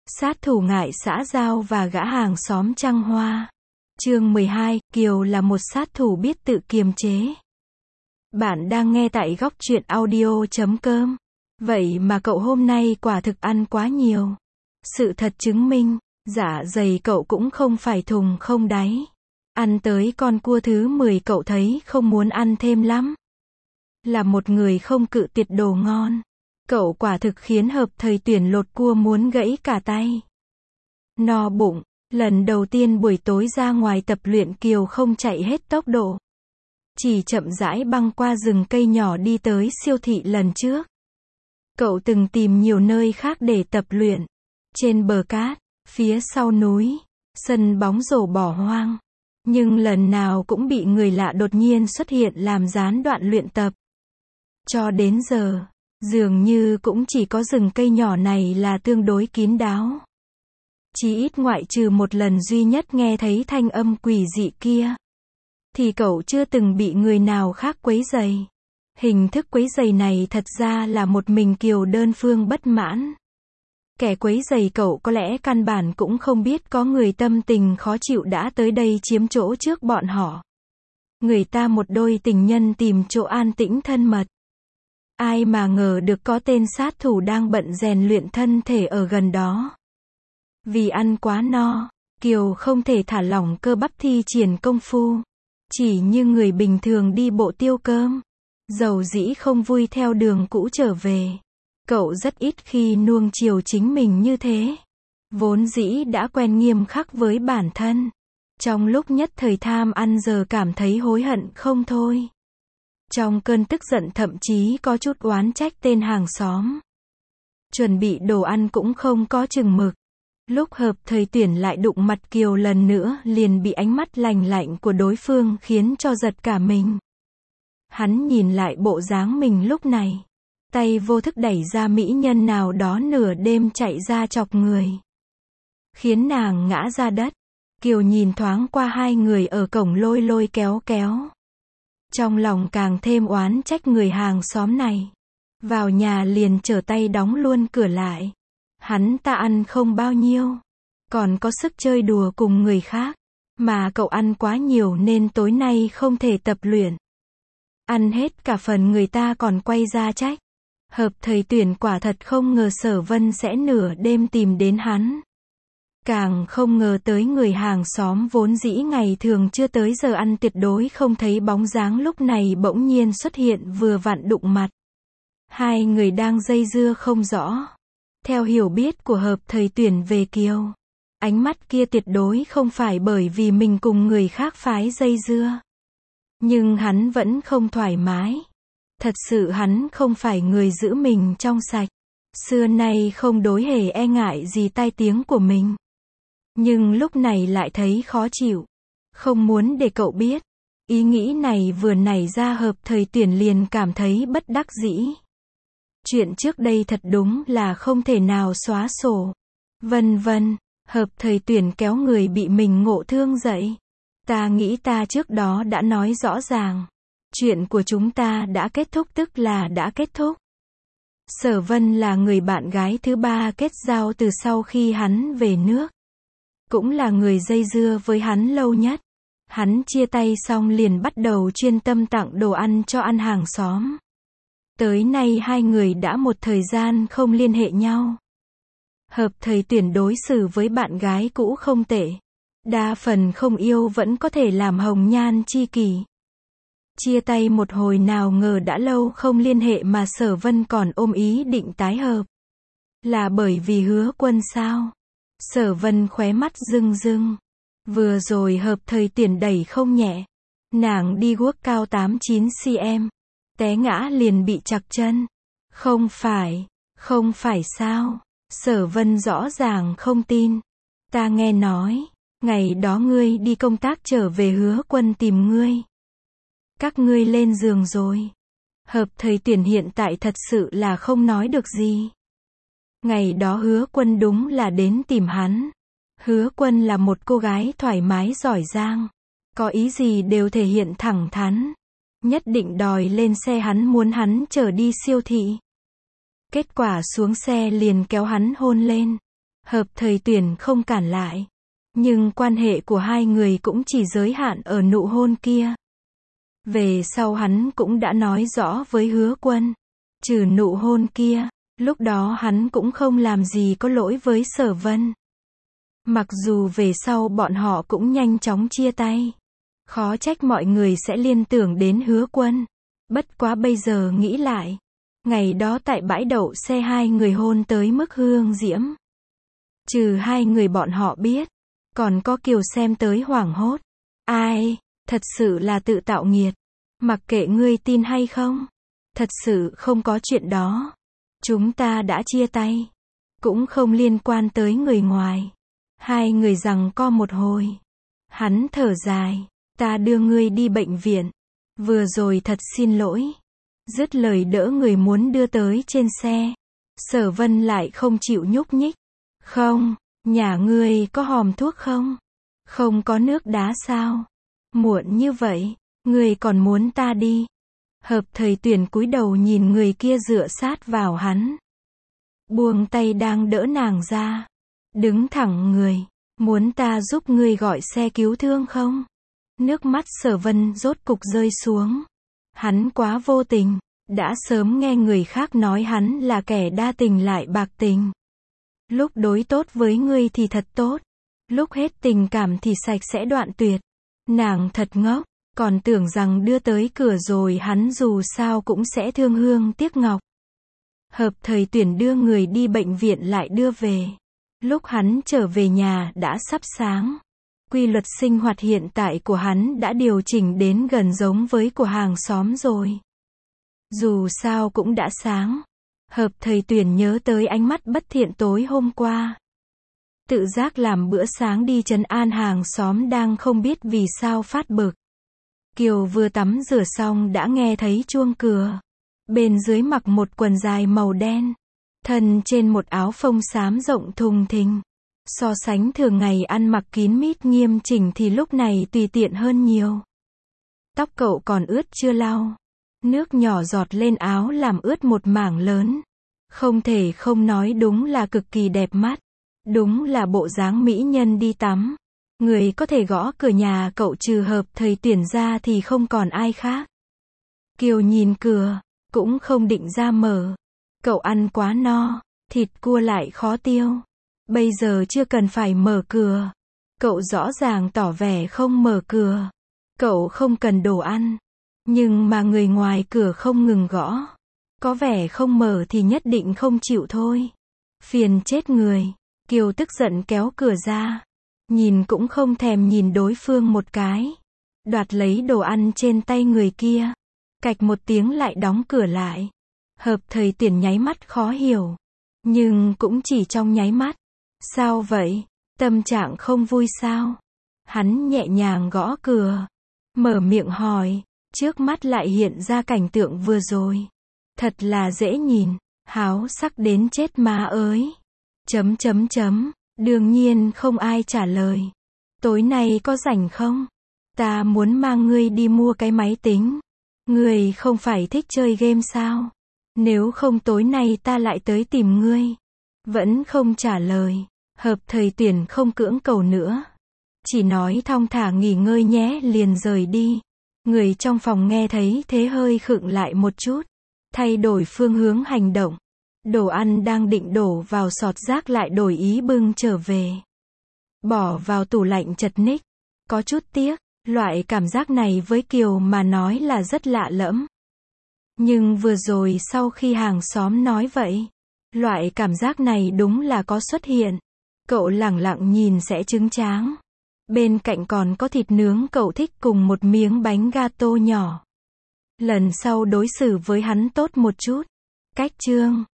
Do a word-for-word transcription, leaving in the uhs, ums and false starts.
Sát thủ ngại xã giao và gã hàng xóm trăng hoa. Chương mười hai, Kiều là một sát thủ biết tự kiềm chế. Bạn đang nghe tại góc truyện audio chấm com. Vậy mà cậu hôm nay quả thực ăn quá nhiều. Sự thật chứng minh, dạ dày cậu cũng không phải thùng không đáy. Ăn tới con cua thứ mười cậu thấy không muốn ăn thêm lắm. Là một người không cự tuyệt đồ ngon. Cậu quả thực khiến Hợp Thời Tuyển lột cua muốn gãy cả tay. No bụng, lần đầu tiên buổi tối ra ngoài tập luyện Kiều không chạy hết tốc độ. Chỉ chậm rãi băng qua rừng cây nhỏ đi tới siêu thị lần trước. Cậu từng tìm nhiều nơi khác để tập luyện. Trên bờ cát, phía sau núi, sân bóng rổ bỏ hoang. Nhưng lần nào cũng bị người lạ đột nhiên xuất hiện làm gián đoạn luyện tập. Cho đến giờ, dường như cũng chỉ có rừng cây nhỏ này là tương đối kín đáo. Chỉ ít ngoại trừ một lần duy nhất nghe thấy thanh âm quỷ dị kia, thì cậu chưa từng bị người nào khác quấy rầy. Hình thức quấy rầy này thật ra là một mình Kiều đơn phương bất mãn. Kẻ quấy rầy cậu có lẽ căn bản cũng không biết có người tâm tình khó chịu đã tới đây chiếm chỗ trước bọn họ. Người ta một đôi tình nhân tìm chỗ an tĩnh thân mật. Ai mà ngờ được có tên sát thủ đang bận rèn luyện thân thể ở gần đó. Vì ăn quá no, Kiều không thể thả lỏng cơ bắp thi triển công phu. Chỉ như người bình thường đi bộ tiêu cơm. Dầu dĩ không vui theo đường cũ trở về. Cậu rất ít khi nuông chiều chính mình như thế. Vốn dĩ đã quen nghiêm khắc với bản thân. Trong lúc nhất thời tham ăn giờ cảm thấy hối hận không thôi. Trong cơn tức giận thậm chí có chút oán trách tên hàng xóm. Chuẩn bị đồ ăn cũng không có chừng mực. Lúc Hợp Thời Tuyển lại đụng mặt Kiều lần nữa liền bị ánh mắt lành lạnh của đối phương khiến cho giật cả mình. Hắn nhìn lại bộ dáng mình lúc này. Tay vô thức đẩy ra mỹ nhân nào đó nửa đêm chạy ra chọc người. Khiến nàng ngã ra đất. Kiều nhìn thoáng qua hai người ở cổng lôi lôi kéo kéo. Trong lòng càng thêm oán trách người hàng xóm này. Vào nhà liền trở tay đóng luôn cửa lại. Hắn ta ăn không bao nhiêu. Còn có sức chơi đùa cùng người khác. Mà cậu ăn quá nhiều nên tối nay không thể tập luyện. Ăn hết cả phần người ta còn quay ra trách. Hợp Thời Tuyển quả thật không ngờ Sở Vân sẽ nửa đêm tìm đến hắn. Càng không ngờ tới người hàng xóm vốn dĩ ngày thường chưa tới giờ ăn tuyệt đối không thấy bóng dáng lúc này bỗng nhiên xuất hiện vừa vặn đụng mặt. Hai người đang dây dưa không rõ. Theo hiểu biết của Hợp Thời Tuyển về Kiều, ánh mắt kia tuyệt đối không phải bởi vì mình cùng người khác phái dây dưa. Nhưng hắn vẫn không thoải mái. Thật sự hắn không phải người giữ mình trong sạch. Xưa nay không đối hề e ngại gì tai tiếng của mình. Nhưng lúc này lại thấy khó chịu. Không muốn để cậu biết. Ý nghĩ này vừa nảy ra Hợp Thời Tuyển liền cảm thấy bất đắc dĩ. Chuyện trước đây thật đúng là không thể nào xóa sổ. Vân vân, Hợp Thời Tuyển kéo người bị mình ngộ thương dậy. Ta nghĩ ta trước đó đã nói rõ ràng. Chuyện của chúng ta đã kết thúc tức là đã kết thúc. Sở Vân là người bạn gái thứ ba kết giao từ sau khi hắn về nước. Cũng là người dây dưa với hắn lâu nhất. Hắn chia tay xong liền bắt đầu chuyên tâm tặng đồ ăn cho ăn hàng xóm. Tới nay hai người đã một thời gian không liên hệ nhau. Hợp Thời Tuyển đối xử với bạn gái cũ không tệ. Đa phần không yêu vẫn có thể làm hồng nhan chi kỷ. Chia tay một hồi nào ngờ đã lâu không liên hệ mà Sở Vân còn ôm ý định tái hợp. Là bởi vì Hứa Quân sao? Sở Vân khóe mắt rưng rưng. Vừa rồi Hợp Thời Tuyển đẩy không nhẹ. Nàng đi guốc cao tám chín xăng-ti-mét. Té ngã liền bị trặc chân. Không phải, không phải sao? Sở Vân rõ ràng không tin. Ta nghe nói, ngày đó ngươi đi công tác trở về Hứa Quân tìm ngươi. Các ngươi lên giường rồi. Hợp Thời Tuyển hiện tại thật sự là không nói được gì. Ngày đó Hứa Quân đúng là đến tìm hắn. Hứa Quân là một cô gái thoải mái giỏi giang. Có ý gì đều thể hiện thẳng thắn. Nhất định đòi lên xe hắn muốn hắn chở đi siêu thị. Kết quả xuống xe liền kéo hắn hôn lên. Hợp Thời Tuyển không cản lại. Nhưng quan hệ của hai người cũng chỉ giới hạn ở nụ hôn kia. Về sau hắn cũng đã nói rõ với Hứa Quân. Trừ nụ hôn kia, lúc đó hắn cũng không làm gì có lỗi với Sở Vân. Mặc dù về sau bọn họ cũng nhanh chóng chia tay. Khó trách mọi người sẽ liên tưởng đến Hứa Quân. Bất quá bây giờ nghĩ lại. Ngày đó tại bãi đậu xe hai người hôn tới mức hương diễm. Trừ hai người bọn họ biết. Còn có Kiều xem tới hoảng hốt. Ai, thật sự là tự tạo nghiệt. Mặc kệ ngươi tin hay không. Thật sự không có chuyện đó. Chúng ta đã chia tay. Cũng không liên quan tới người ngoài. Hai người giằng co một hồi. Hắn thở dài. Ta đưa ngươi đi bệnh viện. Vừa rồi thật xin lỗi. Dứt lời đỡ người muốn đưa tới trên xe. Sở Vân lại không chịu nhúc nhích. Không, nhà ngươi có hòm thuốc không? Không có nước đá sao? Muộn như vậy, ngươi còn muốn ta đi? Hợp Thời Tuyển cúi đầu nhìn người kia dựa sát vào hắn. Buông tay đang đỡ nàng ra. Đứng thẳng người. Muốn ta giúp ngươi gọi xe cứu thương không? Nước mắt Sở Vân rốt cục rơi xuống. Hắn quá vô tình. Đã sớm nghe người khác nói hắn là kẻ đa tình lại bạc tình. Lúc đối tốt với ngươi thì thật tốt. Lúc hết tình cảm thì sạch sẽ đoạn tuyệt. Nàng thật ngốc. Còn tưởng rằng đưa tới cửa rồi hắn dù sao cũng sẽ thương hương tiếc ngọc. Hợp Thời Tuyển đưa người đi bệnh viện lại đưa về. Lúc hắn trở về nhà đã sắp sáng. Quy luật sinh hoạt hiện tại của hắn đã điều chỉnh đến gần giống với của hàng xóm rồi. Dù sao cũng đã sáng. Hợp Thời Tuyển nhớ tới ánh mắt bất thiện tối hôm qua. Tự giác làm bữa sáng đi trấn an hàng xóm đang không biết vì sao phát bực. Kiều vừa tắm rửa xong đã nghe thấy chuông cửa. Bên dưới mặc một quần dài màu đen. Thân trên một áo phông xám rộng thùng thình. So sánh thường ngày ăn mặc kín mít nghiêm chỉnh thì lúc này tùy tiện hơn nhiều. Tóc cậu còn ướt chưa lau. Nước nhỏ giọt lên áo làm ướt một mảng lớn. Không thể không nói đúng là cực kỳ đẹp mắt. Đúng là bộ dáng mỹ nhân đi tắm. Người có thể gõ cửa nhà cậu trừ Hợp Thời Tuyển ra thì không còn ai khác. Kiều nhìn cửa, cũng không định ra mở. Cậu ăn quá no, thịt cua lại khó tiêu. Bây giờ chưa cần phải mở cửa. Cậu rõ ràng tỏ vẻ không mở cửa. Cậu không cần đồ ăn. Nhưng mà người ngoài cửa không ngừng gõ. Có vẻ không mở thì nhất định không chịu thôi. Phiền chết người. Kiều tức giận kéo cửa ra. Nhìn cũng không thèm nhìn đối phương một cái. Đoạt lấy đồ ăn trên tay người kia. Cạch một tiếng lại đóng cửa lại. Hợp Thời Tuyển nháy mắt khó hiểu. Nhưng cũng chỉ trong nháy mắt. Sao vậy? Tâm trạng không vui sao? Hắn nhẹ nhàng gõ cửa. Mở miệng hỏi. Trước mắt lại hiện ra cảnh tượng vừa rồi. Thật là dễ nhìn. Háo sắc đến chết má ơi. Chấm chấm chấm. Đương nhiên không ai trả lời. Tối nay có rảnh không? Ta muốn mang ngươi đi mua cái máy tính. Ngươi không phải thích chơi game sao? Nếu không tối nay ta lại tới tìm ngươi. Vẫn không trả lời. Hợp Thời Tuyển không cưỡng cầu nữa. Chỉ nói thong thả nghỉ ngơi nhé liền rời đi. Người trong phòng nghe thấy thế hơi khựng lại một chút. Thay đổi phương hướng hành động. Đồ ăn đang định đổ vào sọt rác lại đổi ý bưng trở về. Bỏ vào tủ lạnh chật ních. Có chút tiếc. Loại cảm giác này với Kiều mà nói là rất lạ lẫm. Nhưng vừa rồi sau khi hàng xóm nói vậy. Loại cảm giác này đúng là có xuất hiện. Cậu lẳng lặng nhìn sẽ trứng tráng. Bên cạnh còn có thịt nướng cậu thích cùng một miếng bánh gato nhỏ. Lần sau đối xử với hắn tốt một chút. Cách chương